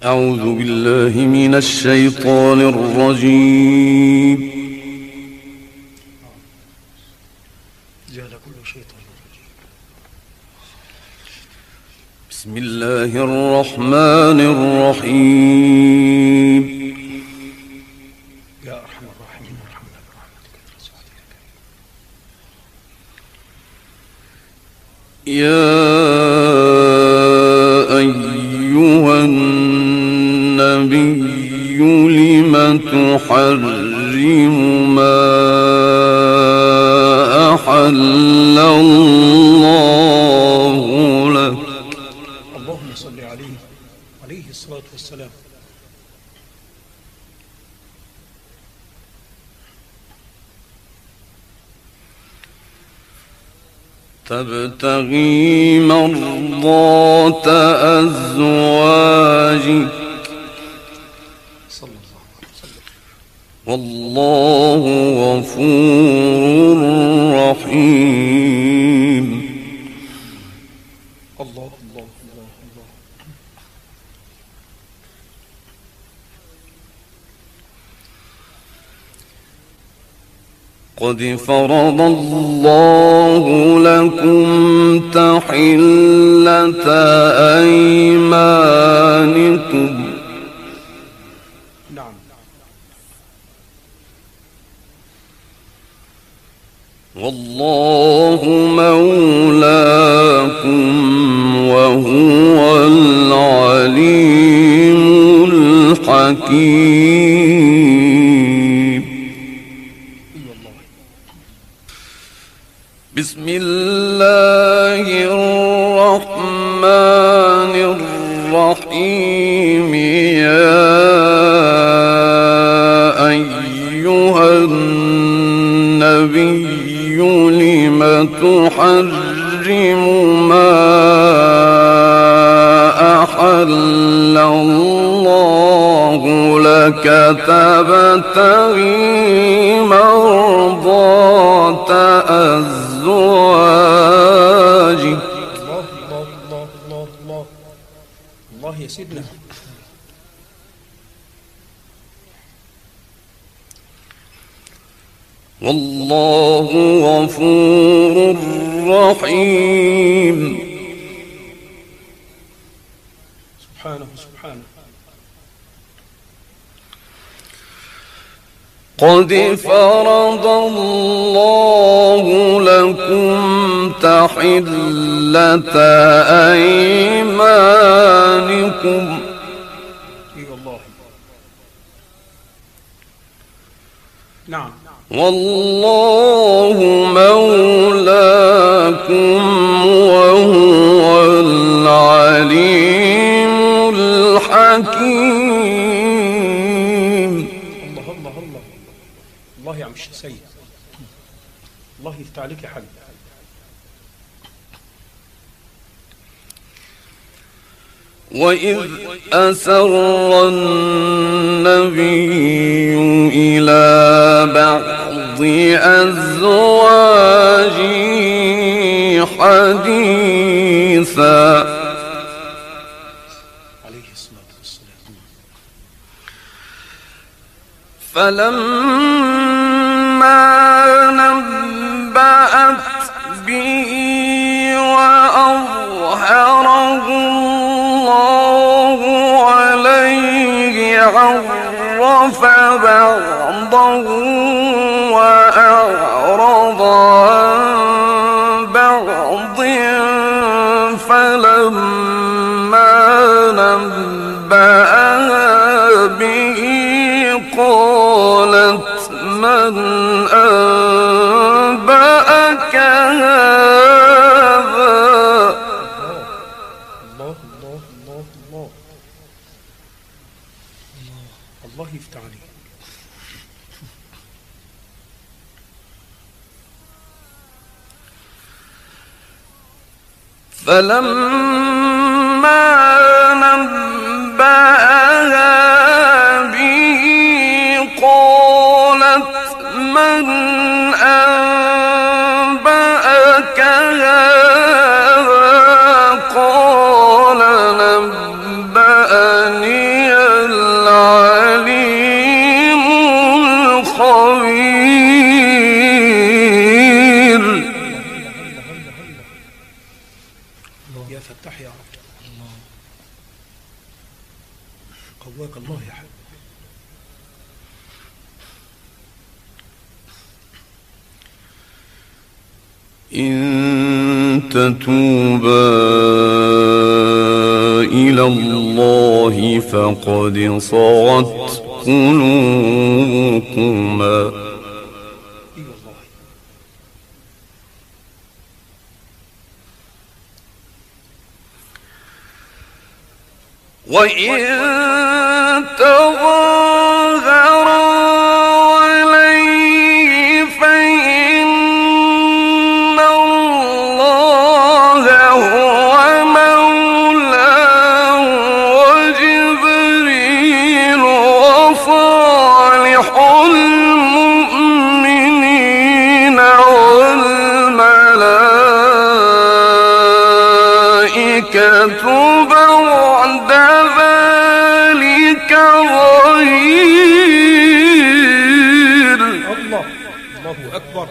أعوذ بالله من الشيطان الرجيم. بسم الله الرحمن الرحيم. يا أرحم الراحمين ارحمنا برحمتك يا أيها النبي لم تحرم ما أحل الله لك. اللهم صل عليه الصلاة والسلام. تبتغي مرضات أزواجك صلى الله عليه وسلم. والله غفور رحيم. الله الله الله الله. قد فرض الله لكم تحلة أيمانكم. نعم. والله مولاكم وهو العليم الحكيم. بسم الله الرحمن الرحيم. يا أيها النبي لم تحرم ما أحل الله لك تبتغي مرضات أزواجك. الله الله الله الله الله. الله يا سيدنا. والله غفور رحيم. سبحانه سبحانه. قد فرض الله لكم تحلة أيمانكم. اي والله. نعم. والله مولاكم وهو العليم الحكيم. الله الله الله. الله يا عم السيد. الله يفتح عليك يا حاج. وإذ أسر النبي إلى بعض أزواجه حديثا عليه الصلاة والسلام. فلما نبأت به وأظهره الله عليه عرف بعضه وأعرض عن بعض. فلما نبأها به قالت من أنبأك هذا. الله الله الله الله. الله يفتح عليك. فلما نبأها به قالت من أنبأك هذا. قال نبأ جاءني العليم الخبير. يا فتاح يا رب، قواك الله يا حبيبي. إن تتوبا إلى الله فقد صغت قلوبكما وإن تظاهرا عليه فإن الله هو مولاه وجبريل وصالح المؤمنين والملائكة بعد ذلك ظهير. الله أكبر.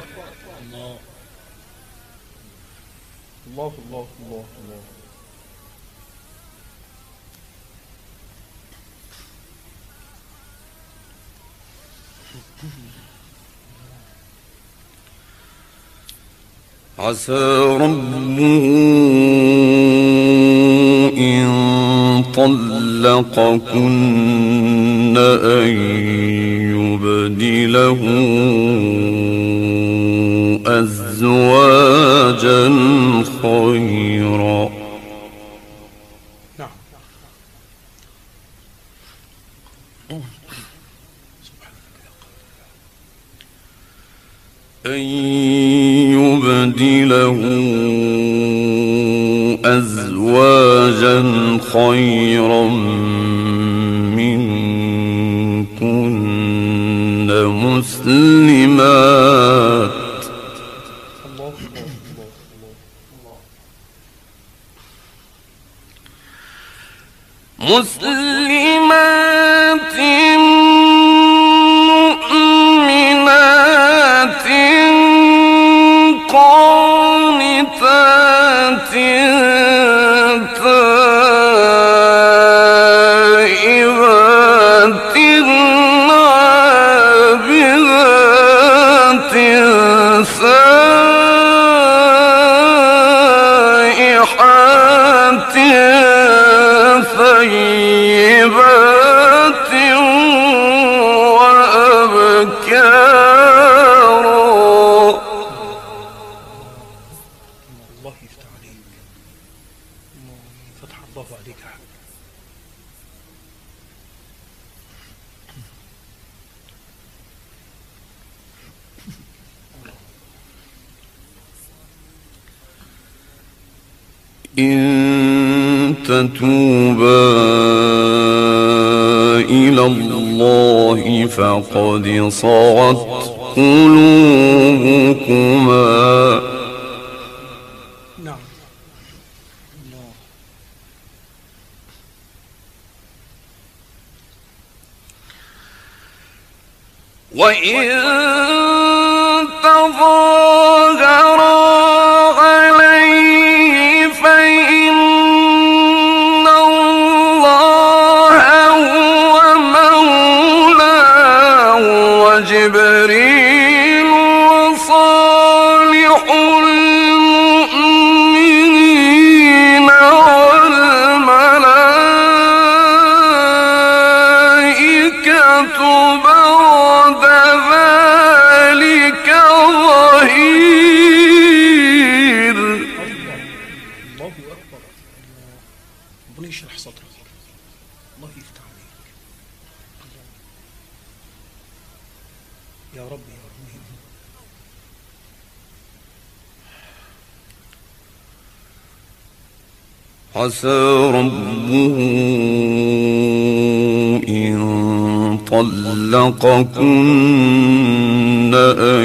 الله الله الله الله. عسى ربه إن طلقكن أن يبدله أزواجا خيرا. نعم. أن يبدله أزواجا خيرا منكن مسلمات مسلمات مؤمنات قانتات تائبات عابدات سائحات ثيبات وأبكارا. الله يفتح عليك. فتح الله عليك يا حبيبي. إن تتوبا إلى الله فقد صغت قلوبكما. نعم. وإن تظاهرا عليه فإن الله هو مولاه وجبريل وصالح المؤمنين والملائكة بعد ذلك ظهير. الله أكبر. ربنا يشرح صدرك. الله يفتح عليك يا رب يا رب. عسى ربه إن طلقكن أن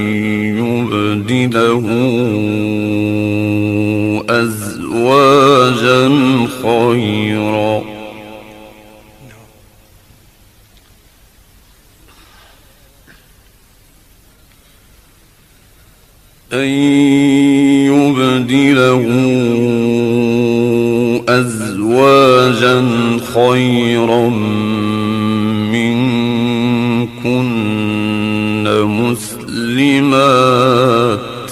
يبدله أزواجا خيرا أن يبدله أزواجا خيرا منكن مسلمات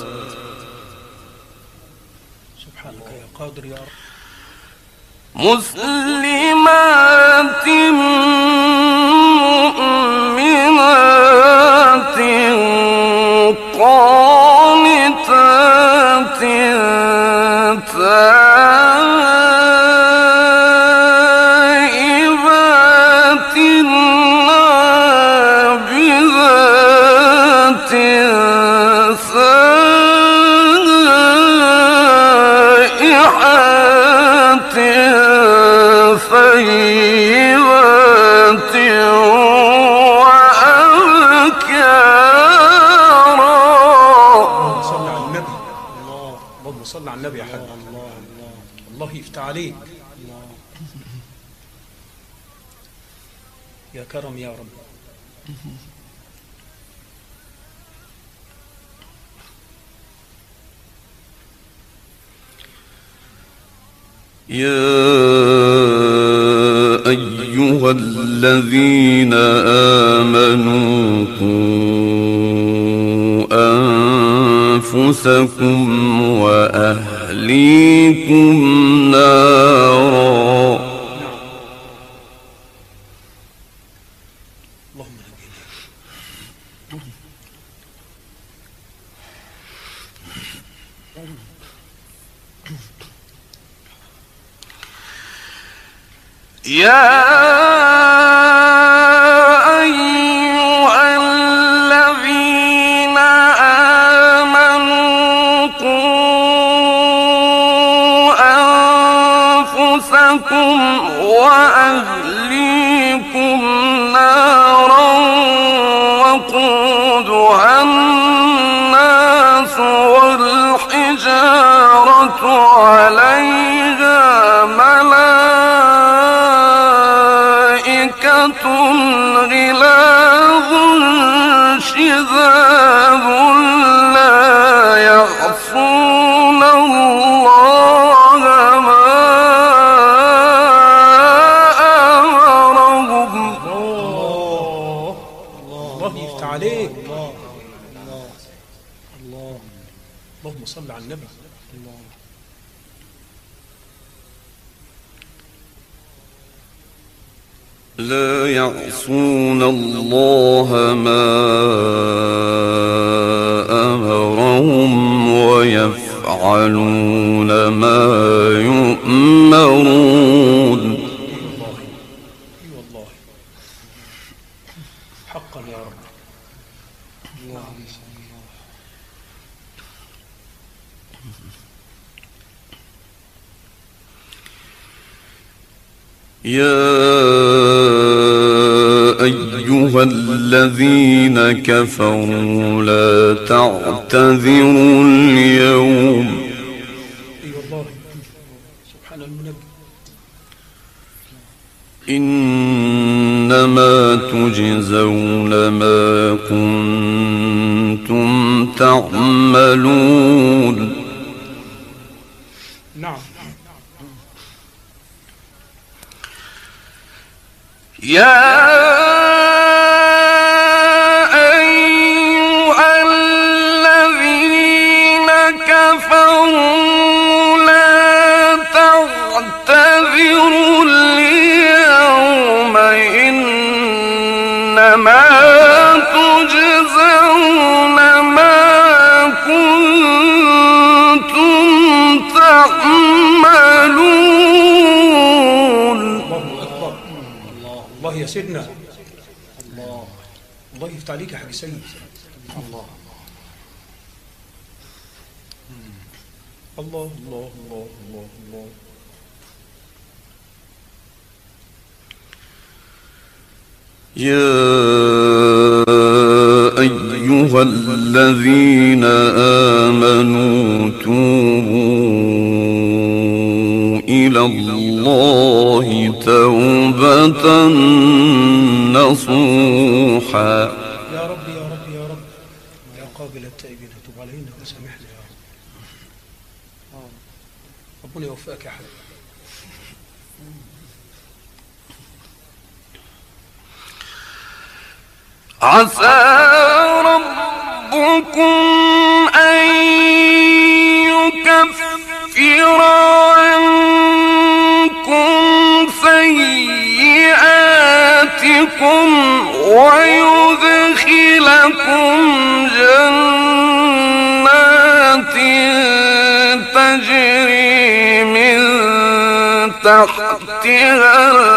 سبحانك يا قادر يا رب مسلمات مؤمنات قانتات تائبات عابدات سائحات ثيبات صل على النبي يا حاج. الله يفتح عليك. يا كرم يا رب. يا أيها الذين آمنوا قوا أنفسكم وأهليكم نارا. يا أيها الذين آمنوا قوا أنفسكم وأهليكم نارا وقودها الناس والحجارة عليها غلاظ شذاذ لا يعصون الله ما أمرهم. الله يفتح عليك. اللهم صل على النبي. لا يعصون الله ما أمرهم ويفعلون ما يؤمرون. والله حقا يا رب. يا أيها الذين كفروا لا تعتذروا اليوم. والله سبحان المنبه. إنما تجزون ما كنتم تعملون. نعم. يا أيها الذين كفروا لا تعتذروا اليوم إنما تجزون ما كنتم تعملون. الله يا سيدنا. الله يفتح عليك يا حاج سيد. الله الله الله الله الله. يا أيها الذين آمنوا توبوا إلى الله توبة نصوحا. يا رب يا رب يا رب يا قابل التائبين تب علينا وسامحنا يا رب. ربنا يوفقك يا حبيبي. عسى ربكم أن يكفر عنكم سيئاتكم ويدخلكم جنات تجري من تحتها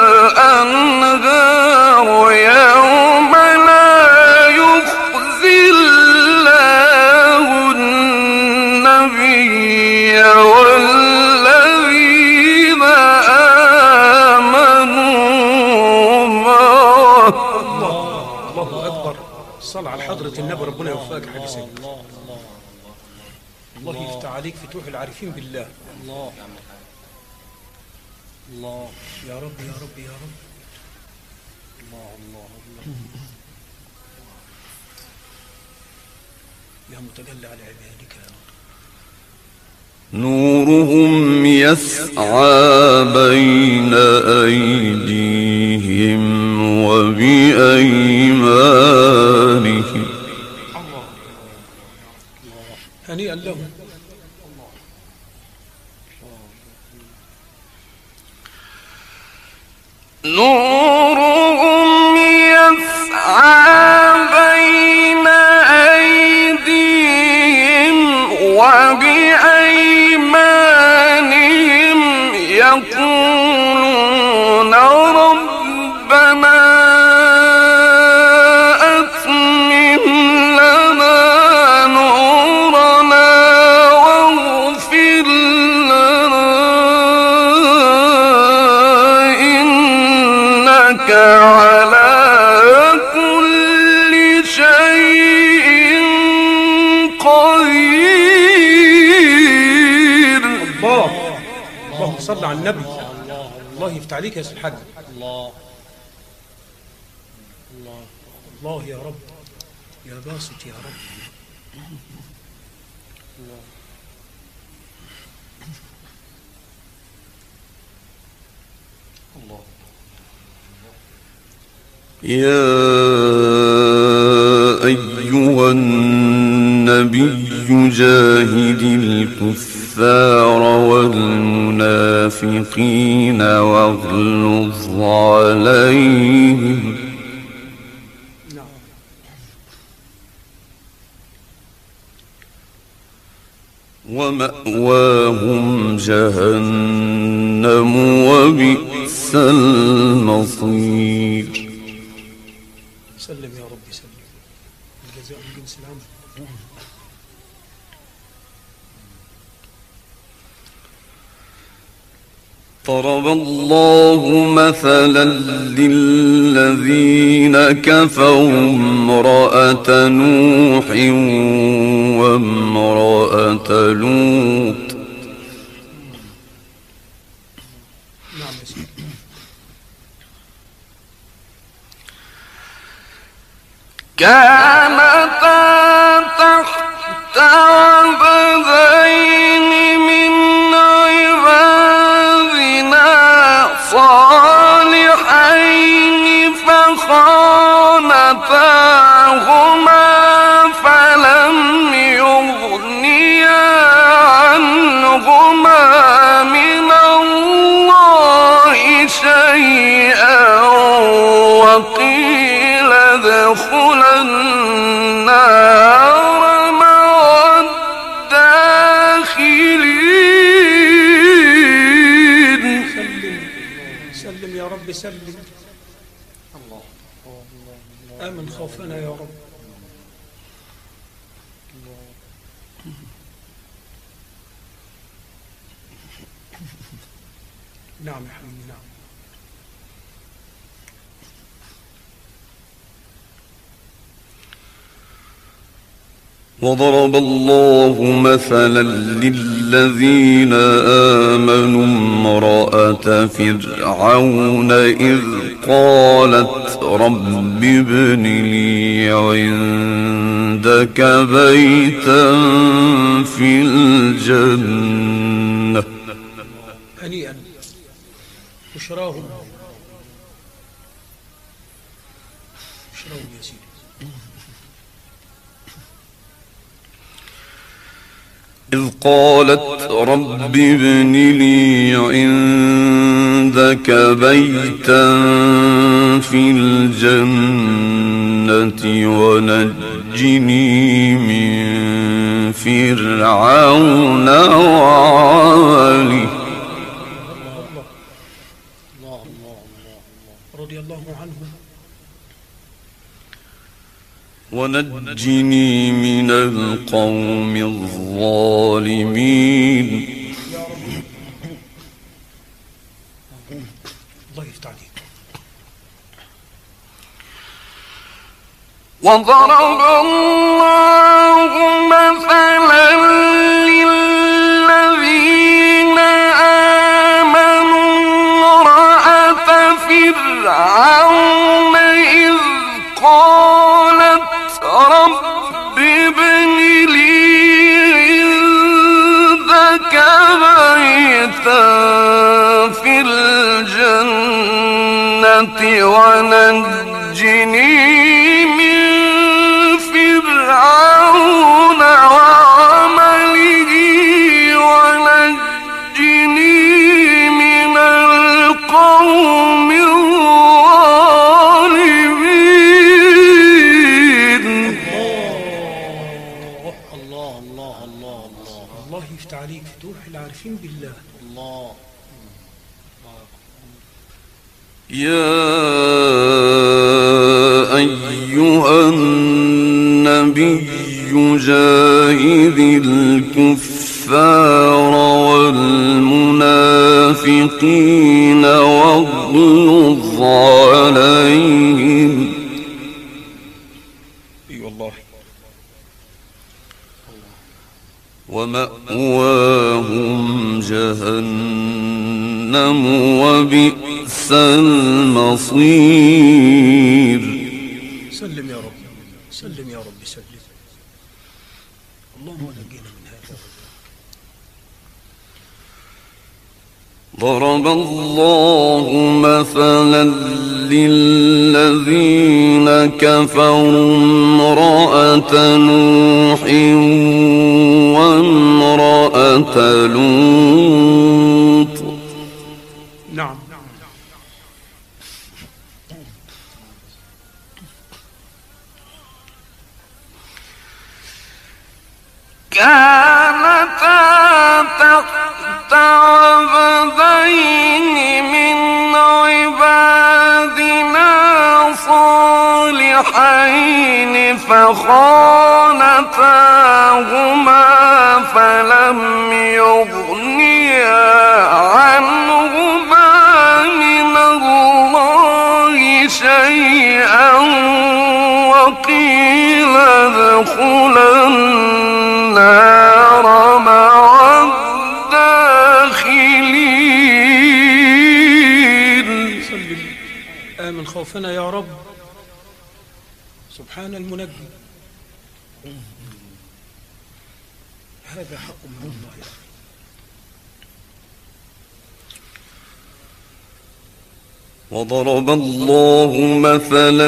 الأنهار يوم لا يخزي الله النبي والذين آمنوا معه. الله أكبر. الصلاة على حضرة النبي. ربنا يوفقك يا حبيبي سيدي. الله يفتح عليك فتوح العارفين بالله. الله يا رب يا رب يا رب. الله يا متجلى على عبادك يا رب. نورهم يسعى بين أيديهم وبأيمانهم. هنيئا لهم. نورهم يسعى بين أيديهم وبأيمانهم يقولون ربنا أتمم لنا نورنا واغفر لنا إنك على كل شيء قدير. اللهم صل على النبي. الله يفتح عليك يا سبحان الله. الله يا رب يا باسط يا رب. الله يا أيها النبي جاهد الكفار والمنافقين واغلظ عليهم ومأواهم جهنم وبئس المصير. سلم يا رب سلم. الجزاء من جنس العمل. ضرب الله مثلا للذين كفروا امرأة نوح وامرأة لوط كانتا تحت عبدين من عبادنا صالحين فخانتاهما فلم يغنيا عنهما من الله شيئا وقيل ادخلا النار مع الداخلين. سلم يا رب سلم. الله آمن خوفنا يا رب. نعم يا حبيبي نعم. وضرب الله مثلا للذين آمنوا امرأة فرعون إذ قالت رب ابن لي عندك عندك بيتا في الجنة. هنيئا بشراهم يا سيدي. إذ قالت رب ابن لي عندك بيتا في الجنة ونجني من فرعون وعمله. رضي الله عنه. ونجني من القوم الظالمين. الله يفتح عليك. وضرب الله مثلا للذين آمنوا امرأة فرعون إذ قالت رب ابن لي عندك بيتا في الجنة ونجني من فرعون وعمله ونجني من القوم الظالمين. الله يفتح عليك فتوح العارفين بالله. الله. يا أيها النبي جاهد الكفار والمنافقين واغلظ عليهم. اي والله. ومأواهم جهنم وبئس المصير. سلم يا رب، سلم يا رب، سلم. اللهم نجينا من هذا. ضرب الله مثلا للذين كفروا امرأة نوح وامرأة لوط. نعم. كانتا تحت عبدين من عبادنا صالحين فخانتاهما فلم يغنيا عنهما من الله شيئا وقيل ادخلا النار مع الداخلين. آمن خوفنا يا رب. سبحان المنجي. هذا حق من الله يا أخي. وضرب الله مثلا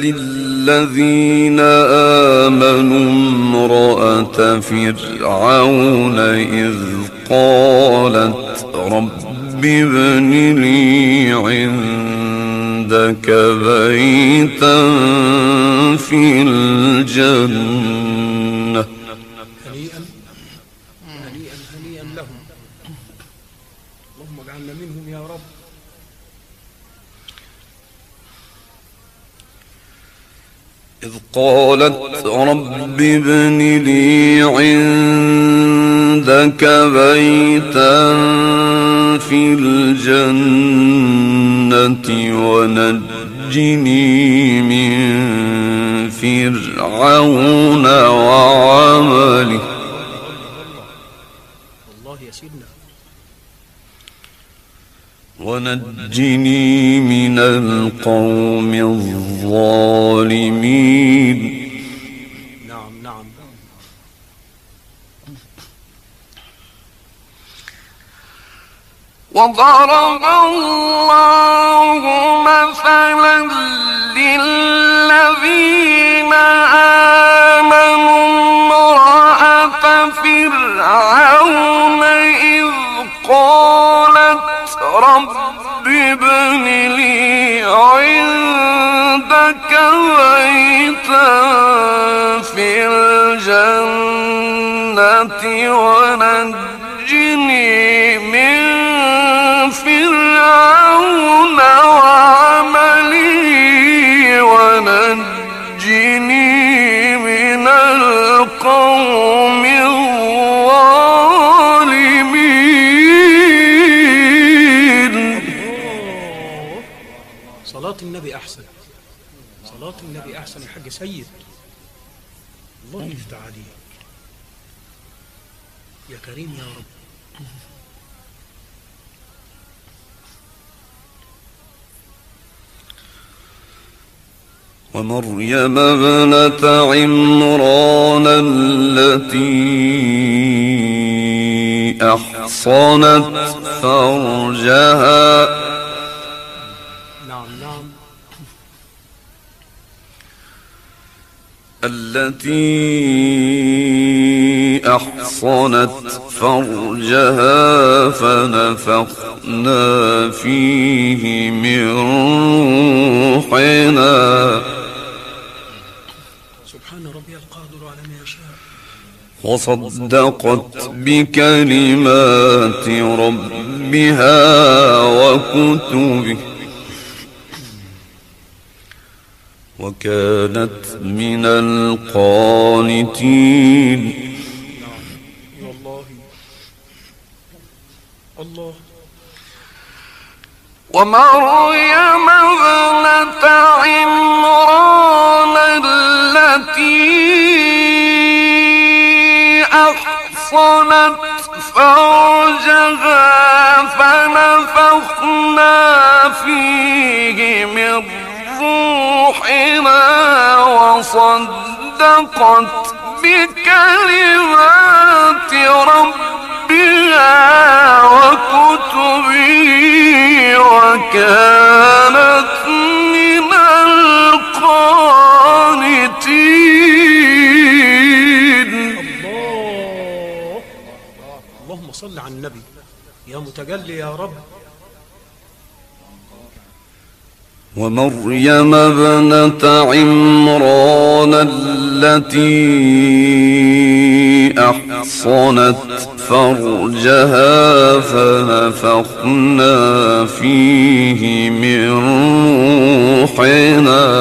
للذين آمنوا امرأة فرعون إذ قالت رب ابن لي عندك بيتا في الجنة. هنيئا هنيئا هنيئا لهم. اللهم اجعلنا منهم يا رب. إذ قالت رب ابن لي عندك بيتا في الجنة ونجني من فرعون وعمله. الله يا سيدنا. ونجني من القوم الظالمين. نعم وضرب الله مثلا للذين آمنوا امرأة فرعون إذ قالت رب ابن لي عندك بيتا في الجنة ونجني من فرعون وعمله ونجني من القوم الظالمين. صلاة النبي أحسن، صلاة النبي أحسن يا حاج سيد. الله يفتح عليك يا كريم يا رب. ومريم ابنة عمران التي أحصنت فرجها فنفخنا فيه من روحنا سبحان ربي القادر على ما يشاء. وصدقت بكلمات ربها وكتبه وكانت من القانتين. والله الله. ومريم ابنة عمران التي أحصنت فرجها فنفخنا فيه من روحنا وصدقت بكلمات ربها وكتبه وكانت من القانتين. الله. اللهم صل على النبي يا متجلي يا رب. ومريم ابنة عمران التي أحصنت فرجها فنفخنا فيه من روحنا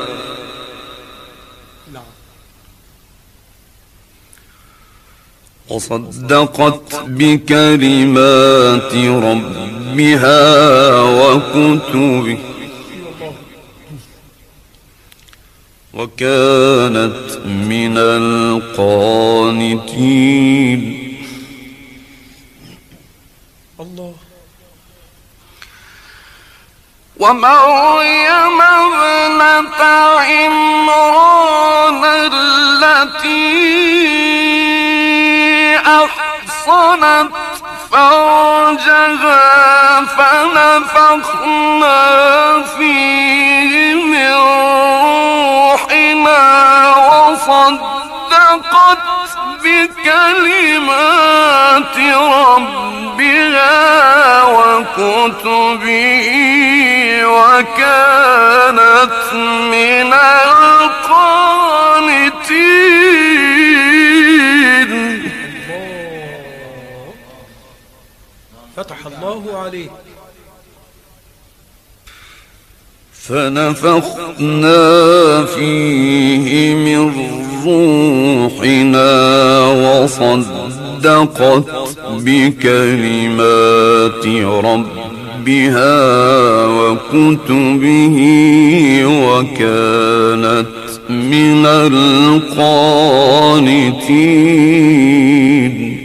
وصدقت بكلمات ربها وكتبه وكانت من القانتين. الله. ومريم ابنة عمران التي أحصنت فرجها فنفخنا فيه من روحنا وصدقت بكلمات ربها وكتبه وكانت من القانتين. فتح الله عليك. فنفخنا فيه من روحنا وصدقت بكلمات ربها وكتبه وكانت من القانتين.